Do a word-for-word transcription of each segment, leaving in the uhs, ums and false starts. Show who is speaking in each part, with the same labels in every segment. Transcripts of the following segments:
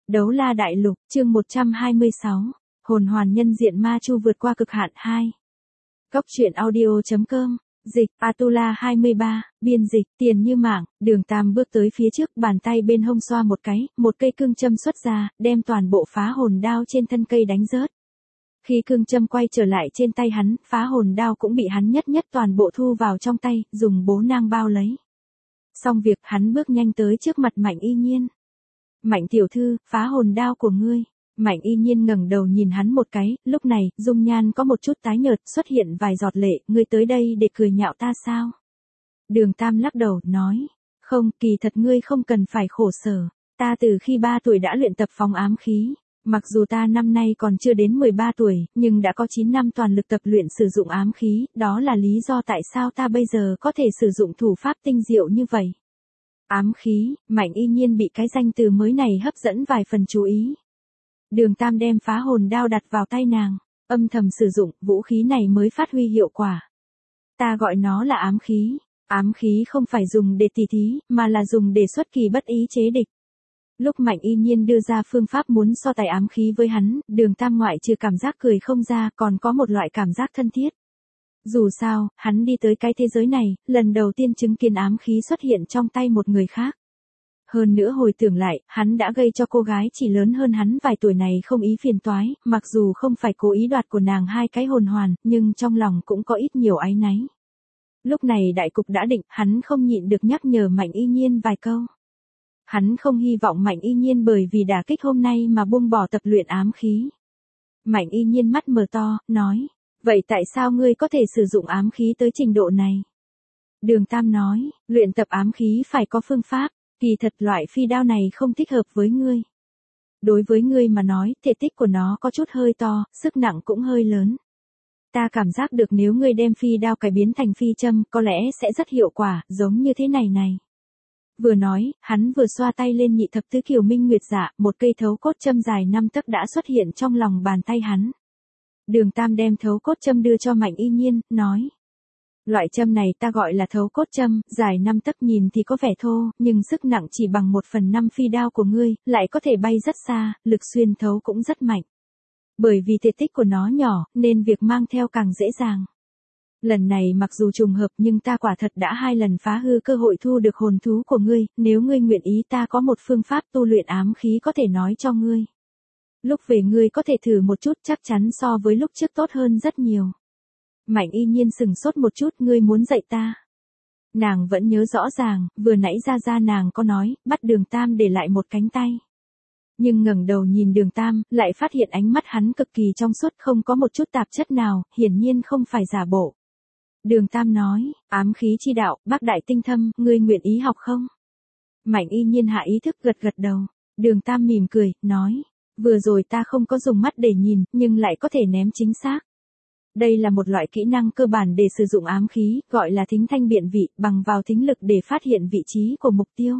Speaker 1: Đấu la đại lục, chương một trăm hai mươi sáu. Hồn hoàn nhân diện ma chu vượt qua cực hạn hai. Góc truyện audio chấm com, dịch, Atula hai mươi ba, biên dịch, tiền như mảng, Đường Tam bước tới phía trước, bàn tay bên hông xoa một cái, một cây cương châm xuất ra, đem toàn bộ phá hồn đao trên thân cây đánh rớt. Khi cương châm quay trở lại trên tay hắn, phá hồn đao cũng bị hắn nhất nhất toàn bộ thu vào trong tay, dùng bố nang bao lấy. Xong việc, hắn bước nhanh tới trước mặt Mạnh Y Nhiên. Mạnh tiểu thư, phá hồn đao của ngươi. Mạnh Y Nhiên ngẩng đầu nhìn hắn một cái, lúc này, dung nhan có một chút tái nhợt, xuất hiện vài giọt lệ, ngươi tới đây để cười nhạo ta sao? Đường Tam lắc đầu, nói, không, kỳ thật ngươi không cần phải khổ sở, ta từ khi ba tuổi đã luyện tập phóng ám khí. Mặc dù ta năm nay còn chưa đến mười ba tuổi, nhưng đã có chín năm toàn lực tập luyện sử dụng ám khí, đó là lý do tại sao ta bây giờ có thể sử dụng thủ pháp tinh diệu như vậy. Ám khí, Mạnh Y Nhiên bị cái danh từ mới này hấp dẫn vài phần chú ý. Đường Tam đem phá hồn đao đặt vào tay nàng, âm thầm sử dụng, vũ khí này mới phát huy hiệu quả. Ta gọi nó là ám khí, ám khí không phải dùng để tỉ thí, mà là dùng để xuất kỳ bất ý chế địch. Lúc Mạnh Y Nhiên đưa ra phương pháp muốn so tài ám khí với hắn, Đường Tam ngoại trừ cảm giác cười không ra, còn có một loại cảm giác thân thiết. Dù sao, hắn đi tới cái thế giới này, lần đầu tiên chứng kiến ám khí xuất hiện trong tay một người khác. Hơn nữa hồi tưởng lại, hắn đã gây cho cô gái chỉ lớn hơn hắn vài tuổi này không ý phiền toái, mặc dù không phải cố ý đoạt của nàng hai cái hồn hoàn, nhưng trong lòng cũng có ít nhiều áy náy. Lúc này đại cục đã định, hắn không nhịn được nhắc nhở Mạnh Y Nhiên vài câu. Hắn không hy vọng Mạnh Y Nhiên bởi vì đả kích hôm nay mà buông bỏ tập luyện ám khí. Mạnh Y Nhiên mắt mở to, nói, vậy tại sao ngươi có thể sử dụng ám khí tới trình độ này? Đường Tam nói, luyện tập ám khí phải có phương pháp, kỳ thật loại phi đao này không thích hợp với ngươi. Đối với ngươi mà nói, thể tích của nó có chút hơi to, sức nặng cũng hơi lớn. Ta cảm giác được nếu ngươi đem phi đao cải biến thành phi châm, có lẽ sẽ rất hiệu quả, giống như thế này này. Vừa nói, hắn vừa xoa tay lên nhị thập tứ kiều minh nguyệt dạ, một cây thấu cốt châm dài năm tấc đã xuất hiện trong lòng bàn tay hắn. Đường Tam đem thấu cốt châm đưa cho Mạnh Y Nhiên, nói. Loại châm này ta gọi là thấu cốt châm, dài năm tấc nhìn thì có vẻ thô, nhưng sức nặng chỉ bằng một phần năm phi đao của ngươi, lại có thể bay rất xa, lực xuyên thấu cũng rất mạnh. Bởi vì thể tích của nó nhỏ, nên việc mang theo càng dễ dàng. Lần này mặc dù trùng hợp nhưng ta quả thật đã hai lần phá hư cơ hội thu được hồn thú của ngươi, nếu ngươi nguyện ý ta có một phương pháp tu luyện ám khí có thể nói cho ngươi. Lúc về ngươi có thể thử một chút, chắc chắn so với lúc trước tốt hơn rất nhiều. Mạnh Y Nhiên sừng sốt một chút, ngươi muốn dạy ta. Nàng vẫn nhớ rõ ràng, vừa nãy ra ra nàng có nói, bắt Đường Tam để lại một cánh tay. Nhưng ngẩng đầu nhìn Đường Tam, lại phát hiện ánh mắt hắn cực kỳ trong suốt, không có một chút tạp chất nào, hiển nhiên không phải giả bộ. Đường Tam nói, ám khí chi đạo, bác đại tinh thâm, ngươi nguyện ý học không? Mạnh Y Nhiên hạ ý thức gật gật đầu. Đường Tam mỉm cười, nói, vừa rồi ta không có dùng mắt để nhìn, nhưng lại có thể ném chính xác. Đây là một loại kỹ năng cơ bản để sử dụng ám khí, gọi là thính thanh biện vị, bằng vào thính lực để phát hiện vị trí của mục tiêu.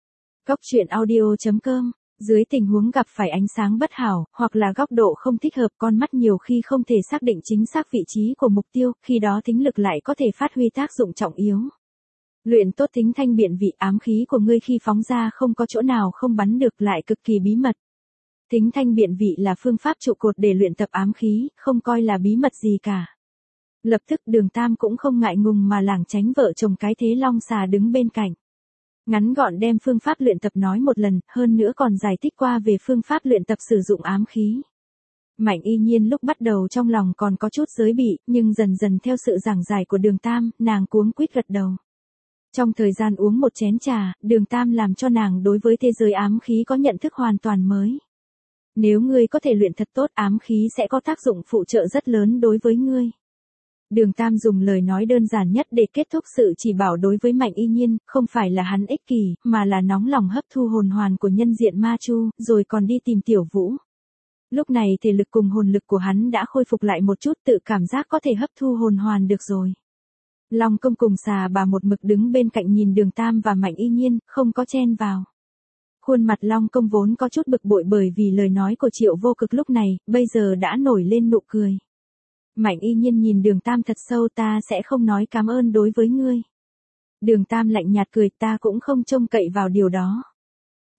Speaker 1: Góc truyện audio chấm com, dưới tình huống gặp phải ánh sáng bất hảo, hoặc là góc độ không thích hợp, con mắt nhiều khi không thể xác định chính xác vị trí của mục tiêu, khi đó thính lực lại có thể phát huy tác dụng trọng yếu. Luyện tốt thính thanh biện vị, ám khí của ngươi khi phóng ra không có chỗ nào không bắn được, lại cực kỳ bí mật. Thính thanh biện vị là phương pháp trụ cột để luyện tập ám khí, không coi là bí mật gì cả. Lập tức Đường Tam cũng không ngại ngùng mà lảng tránh vợ chồng cái thế long xà đứng bên cạnh. Ngắn gọn đem phương pháp luyện tập nói một lần, hơn nữa còn giải thích qua về phương pháp luyện tập sử dụng ám khí. Mạnh Y Nhiên lúc bắt đầu trong lòng còn có chút giới bị, nhưng dần dần theo sự giảng giải của Đường Tam, nàng cuống quýt gật đầu. Trong thời gian uống một chén trà, Đường Tam làm cho nàng đối với thế giới ám khí có nhận thức hoàn toàn mới. Nếu ngươi có thể luyện thật tốt, ám khí sẽ có tác dụng phụ trợ rất lớn đối với ngươi. Đường Tam dùng lời nói đơn giản nhất để kết thúc sự chỉ bảo đối với Mạnh Y Nhiên, không phải là hắn ích kỷ, mà là nóng lòng hấp thu hồn hoàn của nhân diện ma chu, rồi còn đi tìm Tiểu Vũ. Lúc này thể lực cùng hồn lực của hắn đã khôi phục lại một chút, tự cảm giác có thể hấp thu hồn hoàn được rồi. Long Công cùng Xà Bà một mực đứng bên cạnh nhìn Đường Tam và Mạnh Y Nhiên, không có chen vào. Khuôn mặt Long Công vốn có chút bực bội bởi vì lời nói của Triệu Vô Cực lúc này, bây giờ đã nổi lên nụ cười. Mạnh Y Nhiên nhìn Đường Tam thật sâu, ta sẽ không nói cảm ơn đối với ngươi. Đường Tam lạnh nhạt cười, ta cũng không trông cậy vào điều đó.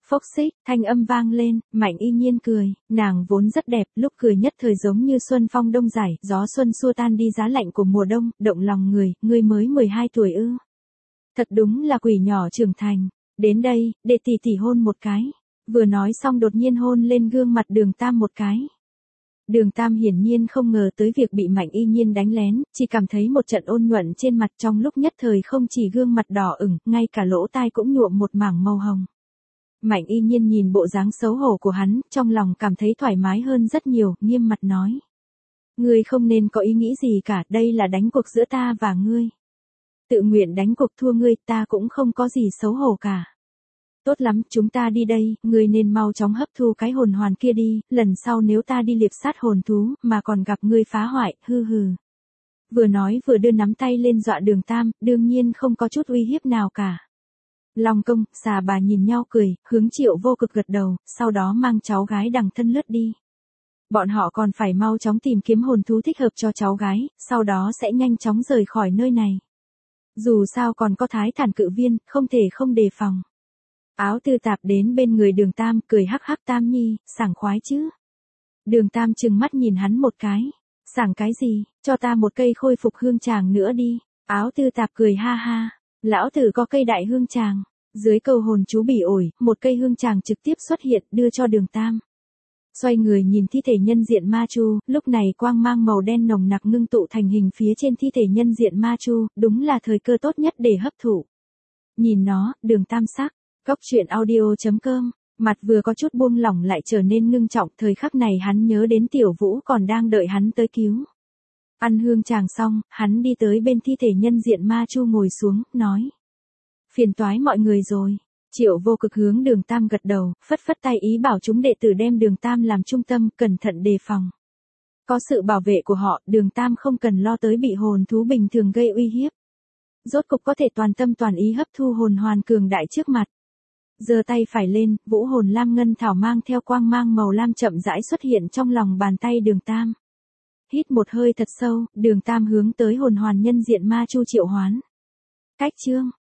Speaker 1: Phốc xích, thanh âm vang lên, Mạnh Y Nhiên cười, nàng vốn rất đẹp, lúc cười nhất thời giống như xuân phong đông giải, gió xuân xua tan đi giá lạnh của mùa đông, động lòng người, ngươi mới mười hai tuổi ư. Thật đúng là quỷ nhỏ trưởng thành, đến đây, để tỷ tỷ hôn một cái. Vừa nói xong đột nhiên hôn lên gương mặt Đường Tam một cái. Đường Tam hiển nhiên không ngờ tới việc bị Mạnh Y Nhiên đánh lén, chỉ cảm thấy một trận ôn nhuận trên mặt, trong lúc nhất thời không chỉ gương mặt đỏ ửng, ngay cả lỗ tai cũng nhuộm một mảng màu hồng. Mạnh Y Nhiên nhìn bộ dáng xấu hổ của hắn, trong lòng cảm thấy thoải mái hơn rất nhiều, nghiêm mặt nói. Ngươi không nên có ý nghĩ gì cả, đây là đánh cuộc giữa ta và ngươi. Tự nguyện đánh cuộc thua ngươi, ta cũng không có gì xấu hổ cả. Tốt lắm, chúng ta đi đây, ngươi nên mau chóng hấp thu cái hồn hoàn kia đi, lần sau nếu ta đi liệp sát hồn thú, mà còn gặp ngươi phá hoại, hư hừ. Vừa nói vừa đưa nắm tay lên dọa Đường Tam, đương nhiên không có chút uy hiếp nào cả. Long Công, Xà Bà nhìn nhau cười, hướng Triệu Vô Cực gật đầu, sau đó mang cháu gái đằng thân lướt đi. Bọn họ còn phải mau chóng tìm kiếm hồn thú thích hợp cho cháu gái, sau đó sẽ nhanh chóng rời khỏi nơi này. Dù sao còn có Thái Thản Cự Viên, không thể không đề phòng. Áo Tư Tạp đến bên người Đường Tam, cười hắc hắc, Tam Nhi, sảng khoái chứ. Đường Tam trừng mắt nhìn hắn một cái. Sảng cái gì, cho ta một cây khôi phục hương tràng nữa đi. Áo Tư Tạp cười ha ha. Lão tử có cây đại hương tràng. Dưới câu hồn chú bỉ ổi, một cây hương tràng trực tiếp xuất hiện, đưa cho Đường Tam. Xoay người nhìn thi thể nhân diện ma chu, lúc này quang mang màu đen nồng nặc ngưng tụ thành hình phía trên thi thể nhân diện ma chu, đúng là thời cơ tốt nhất để hấp thụ. Nhìn nó, Đường Tam sắc, Cốc truyện audio chấm com, mặt vừa có chút buông lỏng lại trở nên ngưng trọng, thời khắc này hắn nhớ đến Tiểu Vũ còn đang đợi hắn tới cứu. Ăn hương tràng xong, hắn đi tới bên thi thể nhân diện ma chu ngồi xuống, nói. Phiền toái mọi người rồi. Triệu Vô Cực hướng Đường Tam gật đầu, phất phất tay ý bảo chúng đệ tử đem Đường Tam làm trung tâm, cẩn thận đề phòng. Có sự bảo vệ của họ, Đường Tam không cần lo tới bị hồn thú bình thường gây uy hiếp. Rốt cục có thể toàn tâm toàn ý hấp thu hồn hoàn cường đại trước mặt. Giơ tay phải lên, vũ hồn lam ngân thảo mang theo quang mang màu lam chậm rãi xuất hiện trong lòng bàn tay Đường Tam. Hít một hơi thật sâu, Đường Tam hướng tới hồn hoàn nhân diện ma chu triệu hoán. Cách chương